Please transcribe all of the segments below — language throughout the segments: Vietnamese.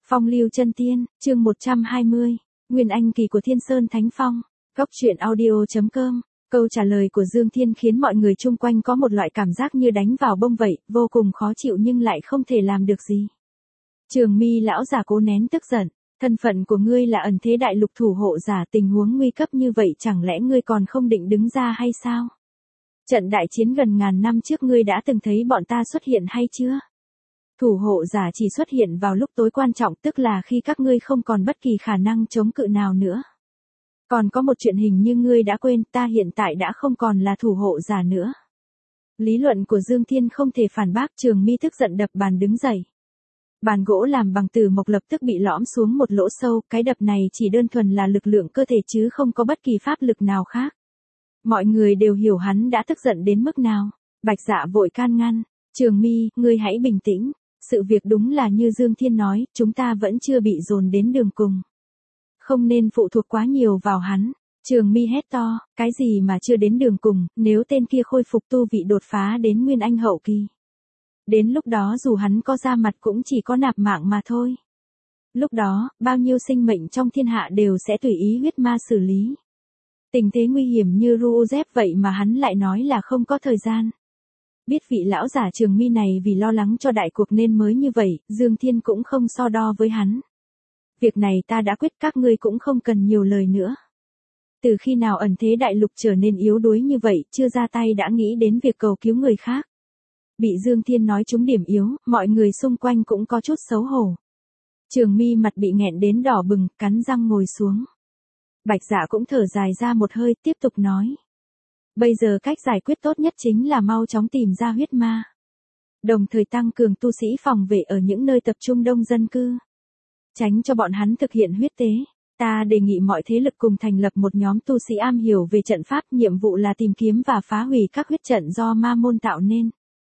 Phong lưu chân tiên, chương 120, Nguyên Anh kỳ của Thiên Sơn Thánh Phong, Góc truyện audio.com. Câu trả lời của Dương Thiên khiến mọi người chung quanh có một loại cảm giác như đánh vào bông vậy, vô cùng khó chịu nhưng lại không thể làm được gì. Trường Mi lão giả cố nén tức giận, thân phận của ngươi là ẩn thế đại lục thủ hộ giả, tình huống nguy cấp như vậy chẳng lẽ ngươi còn không định đứng ra hay sao? Trận đại chiến gần ngàn năm trước ngươi đã từng thấy bọn ta xuất hiện hay chưa? Thủ hộ giả chỉ xuất hiện vào lúc tối quan trọng, tức là khi các ngươi không còn bất kỳ khả năng chống cự nào nữa. Còn có một chuyện hình như ngươi đã quên, ta hiện tại đã không còn là thủ hộ giả nữa. Lý luận của Dương Thiên không thể phản bác. Trường Mi tức giận đập bàn đứng dậy. Bàn gỗ làm bằng từ mộc lập tức bị lõm xuống một lỗ sâu, cái đập này chỉ đơn thuần là lực lượng cơ thể chứ không có bất kỳ pháp lực nào khác. Mọi người đều hiểu hắn đã tức giận đến mức nào. Bạch Dạ vội can ngăn, Trường Mi, ngươi hãy bình tĩnh. Sự việc đúng là như Dương Thiên nói, chúng ta vẫn chưa bị dồn đến đường cùng. Không nên phụ thuộc quá nhiều vào hắn. Trường Mi hét to, cái gì mà chưa đến đường cùng, nếu tên kia khôi phục tu vị đột phá đến Nguyên Anh hậu kỳ. Đến lúc đó dù hắn có ra mặt cũng chỉ có nạp mạng mà thôi. Lúc đó, bao nhiêu sinh mệnh trong thiên hạ đều sẽ tùy ý huyết ma xử lý. Tình thế nguy hiểm như Ruozep vậy mà hắn lại nói là không có thời gian. Biết vị lão giả Trường Mi này vì lo lắng cho đại cuộc nên mới như vậy, Dương Thiên cũng không so đo với hắn. Việc này ta đã quyết, các ngươi cũng không cần nhiều lời nữa. Từ khi nào ẩn thế đại lục trở nên yếu đuối như vậy, chưa ra tay đã nghĩ đến việc cầu cứu người khác. Bị Dương Thiên nói trúng điểm yếu, mọi người xung quanh cũng có chút xấu hổ. Trường Mi mặt bị nghẹn đến đỏ bừng, cắn răng ngồi xuống. Bạch Dạ cũng thở dài ra một hơi, tiếp tục nói. Bây giờ cách giải quyết tốt nhất chính là mau chóng tìm ra huyết ma. Đồng thời tăng cường tu sĩ phòng vệ ở những nơi tập trung đông dân cư. Tránh cho bọn hắn thực hiện huyết tế. Ta đề nghị mọi thế lực cùng thành lập một nhóm tu sĩ am hiểu về trận pháp, nhiệm vụ là tìm kiếm và phá hủy các huyết trận do ma môn tạo nên.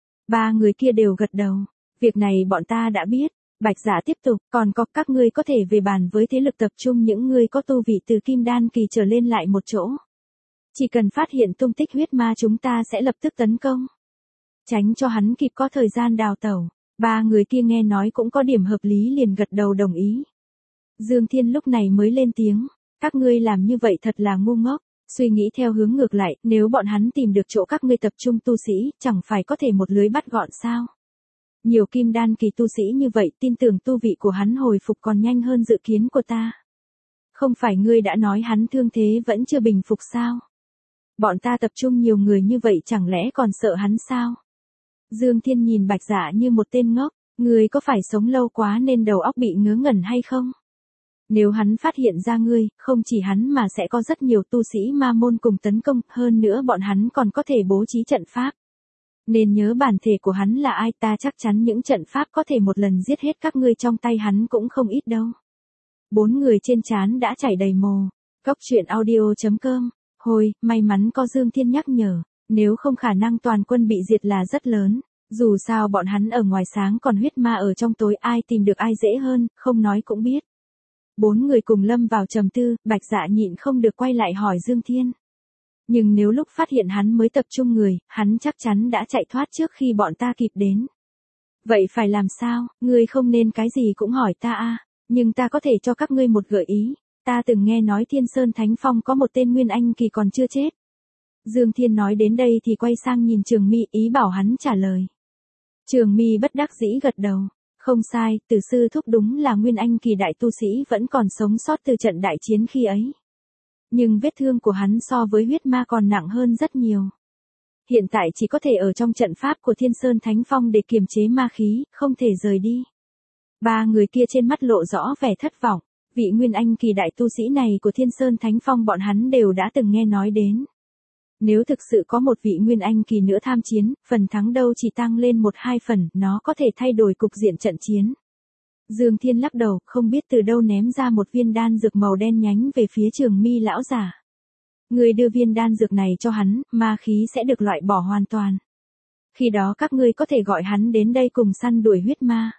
Ba người kia đều gật đầu. Việc này bọn ta đã biết. Bạch Dạ tiếp tục, còn có các ngươi có thể về bàn với thế lực tập trung những người có tu vị từ kim đan kỳ trở lên lại một chỗ. Chỉ cần phát hiện tung tích huyết ma chúng ta sẽ lập tức tấn công. Tránh cho hắn kịp có thời gian đào tẩu. Ba người kia nghe nói cũng có điểm hợp lý liền gật đầu đồng ý. Dương Thiên lúc này mới lên tiếng. Các ngươi làm như vậy thật là ngu ngốc. Suy nghĩ theo hướng ngược lại, nếu bọn hắn tìm được chỗ các ngươi tập trung tu sĩ, chẳng phải có thể một lưới bắt gọn sao? Nhiều kim đan kỳ tu sĩ như vậy, tin tưởng tu vị của hắn hồi phục còn nhanh hơn dự kiến của ta. Không phải ngươi đã nói hắn thương thế vẫn chưa bình phục sao? Bọn ta tập trung nhiều người như vậy chẳng lẽ còn sợ hắn sao? Dương Thiên nhìn Bạch Dạ như một tên ngốc, ngươi có phải sống lâu quá nên đầu óc bị ngớ ngẩn hay không? Nếu hắn phát hiện ra ngươi, không chỉ hắn mà sẽ có rất nhiều tu sĩ ma môn cùng tấn công, hơn nữa bọn hắn còn có thể bố trí trận pháp. Nên nhớ bản thể của hắn là ai, ta chắc chắn những trận pháp có thể một lần giết hết các ngươi trong tay hắn cũng không ít đâu. Bốn người trên trán đã chảy đầy mồ. Góc truyện audio.com. Hồi, may mắn có Dương Thiên nhắc nhở, nếu không khả năng toàn quân bị diệt là rất lớn. Dù sao bọn hắn ở ngoài sáng còn huyết ma ở trong tối, ai tìm được ai dễ hơn, không nói cũng biết. Bốn người cùng lâm vào trầm tư, Bạch Dạ nhịn không được quay lại hỏi Dương Thiên. Nhưng nếu lúc phát hiện hắn mới tập trung người, hắn chắc chắn đã chạy thoát trước khi bọn ta kịp đến. Vậy phải làm sao, ngươi không nên cái gì cũng hỏi ta à, nhưng ta có thể cho các ngươi một gợi ý. Ta từng nghe nói Thiên Sơn Thánh Phong có một tên Nguyên Anh kỳ còn chưa chết. Dương Thiên nói đến đây thì quay sang nhìn Trường Mi, ý bảo hắn trả lời. Trường Mi bất đắc dĩ gật đầu. Không sai, Từ sư thúc đúng là Nguyên Anh kỳ đại tu sĩ vẫn còn sống sót từ trận đại chiến khi ấy. Nhưng vết thương của hắn so với huyết ma còn nặng hơn rất nhiều. Hiện tại chỉ có thể ở trong trận pháp của Thiên Sơn Thánh Phong để kiềm chế ma khí, không thể rời đi. Ba người kia trên mắt lộ rõ vẻ thất vọng. Vị Nguyên Anh kỳ đại tu sĩ này của Thiên Sơn Thánh Phong bọn hắn đều đã từng nghe nói đến. Nếu thực sự có một vị Nguyên Anh kỳ nữa tham chiến, phần thắng đâu chỉ tăng lên 1-2 phần, nó có thể thay đổi cục diện trận chiến. Dương Thiên lắc đầu, không biết từ đâu ném ra một viên đan dược màu đen nhánh về phía Trường Mi lão giả. Ngươi đưa viên đan dược này cho hắn, ma khí sẽ được loại bỏ hoàn toàn. Khi đó các ngươi có thể gọi hắn đến đây cùng săn đuổi huyết ma.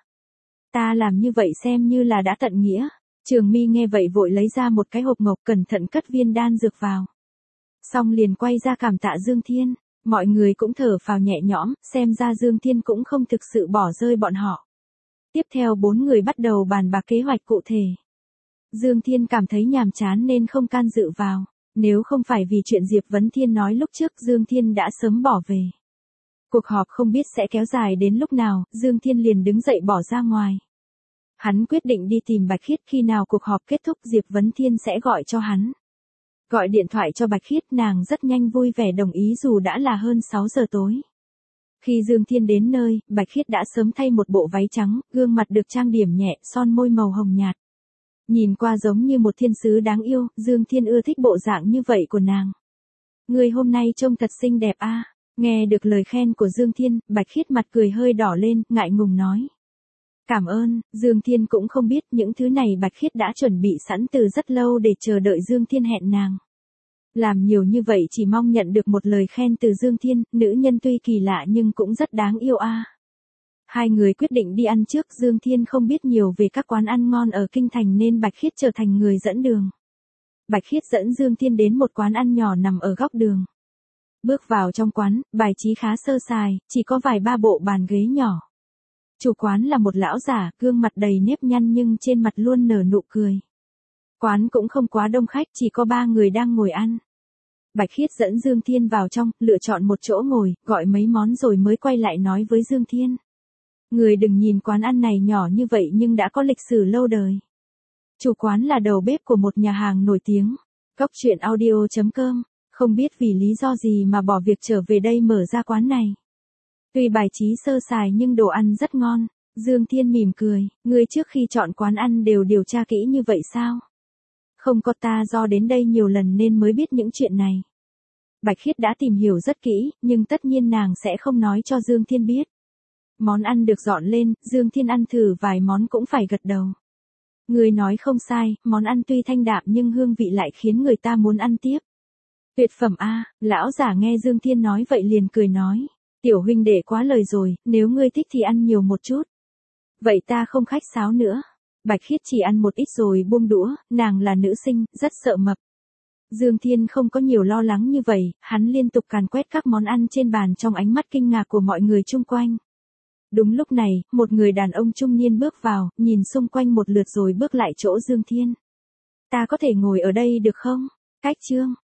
Ta làm như vậy xem như là đã tận nghĩa. Trường Mi nghe vậy vội lấy ra một cái hộp ngọc, cẩn thận cất viên đan dược vào. Xong liền quay ra cảm tạ Dương Thiên. Mọi người cũng thở phào nhẹ nhõm, xem ra Dương Thiên cũng không thực sự bỏ rơi bọn họ. Tiếp theo 4 người bắt đầu bàn bạc kế hoạch cụ thể. Dương Thiên cảm thấy nhàm chán nên không can dự vào. Nếu không phải vì chuyện Diệp Vấn Thiên nói lúc trước, Dương Thiên đã sớm bỏ về. Cuộc họp không biết sẽ kéo dài đến lúc nào, Dương Thiên liền đứng dậy bỏ ra ngoài. Hắn quyết định đi tìm Bạch Khiết, khi nào cuộc họp kết thúc Diệp Vấn Thiên sẽ gọi cho hắn. Gọi điện thoại cho Bạch Khiết, nàng rất nhanh vui vẻ đồng ý dù đã là hơn 6 giờ tối. Khi Dương Thiên đến nơi, Bạch Khiết đã sớm thay một bộ váy trắng, gương mặt được trang điểm nhẹ, son môi màu hồng nhạt. Nhìn qua giống như một thiên sứ đáng yêu, Dương Thiên ưa thích bộ dạng như vậy của nàng. Người hôm nay trông thật xinh đẹp a. Nghe được lời khen của Dương Thiên, Bạch Khiết mặt cười hơi đỏ lên, ngại ngùng nói. Cảm ơn. Dương Thiên cũng không biết những thứ này Bạch Khiết đã chuẩn bị sẵn từ rất lâu để chờ đợi Dương Thiên hẹn nàng. Làm nhiều như vậy chỉ mong nhận được một lời khen từ Dương Thiên, nữ nhân tuy kỳ lạ nhưng cũng rất đáng yêu a. Hai người quyết định đi ăn trước, Dương Thiên không biết nhiều về các quán ăn ngon ở Kinh Thành nên Bạch Khiết trở thành người dẫn đường. Bạch Khiết dẫn Dương Thiên đến một quán ăn nhỏ nằm ở góc đường. Bước vào trong quán, bài trí khá sơ sài, chỉ có vài ba bộ bàn ghế nhỏ. Chủ quán là một lão giả, gương mặt đầy nếp nhăn nhưng trên mặt luôn nở nụ cười. Quán cũng không quá đông khách, chỉ có 3 người đang ngồi ăn. Bạch Khiết dẫn Dương Thiên vào trong, lựa chọn một chỗ ngồi, gọi mấy món rồi mới quay lại nói với Dương Thiên. Người đừng nhìn quán ăn này nhỏ như vậy nhưng đã có lịch sử lâu đời. Chủ quán là đầu bếp của một nhà hàng nổi tiếng. Góc truyện audio.com, không biết vì lý do gì mà bỏ việc trở về đây mở ra quán này. Tuy bài trí sơ sài nhưng đồ ăn rất ngon. Dương Thiên mỉm cười, người trước khi chọn quán ăn đều điều tra kỹ như vậy sao? Không có, ta do đến đây nhiều lần nên mới biết những chuyện này. Bạch Khiết đã tìm hiểu rất kỹ, nhưng tất nhiên nàng sẽ không nói cho Dương Thiên biết. Món ăn được dọn lên, Dương Thiên ăn thử vài món cũng phải gật đầu. Người nói không sai, món ăn tuy thanh đạm nhưng hương vị lại khiến người ta muốn ăn tiếp. Tuyệt phẩm a. Lão giả nghe Dương Thiên nói vậy liền cười nói. Tiểu huynh đệ quá lời rồi, nếu ngươi thích thì ăn nhiều một chút. Vậy ta không khách sáo nữa. Bạch Khiết chỉ ăn một ít rồi buông đũa, nàng là nữ sinh, rất sợ mập. Dương Thiên không có nhiều lo lắng như vậy, hắn liên tục càn quét các món ăn trên bàn trong ánh mắt kinh ngạc của mọi người chung quanh. Đúng lúc này, một người đàn ông trung niên bước vào, nhìn xung quanh một lượt rồi bước lại chỗ Dương Thiên. Ta có thể ngồi ở đây được không? Cách chương.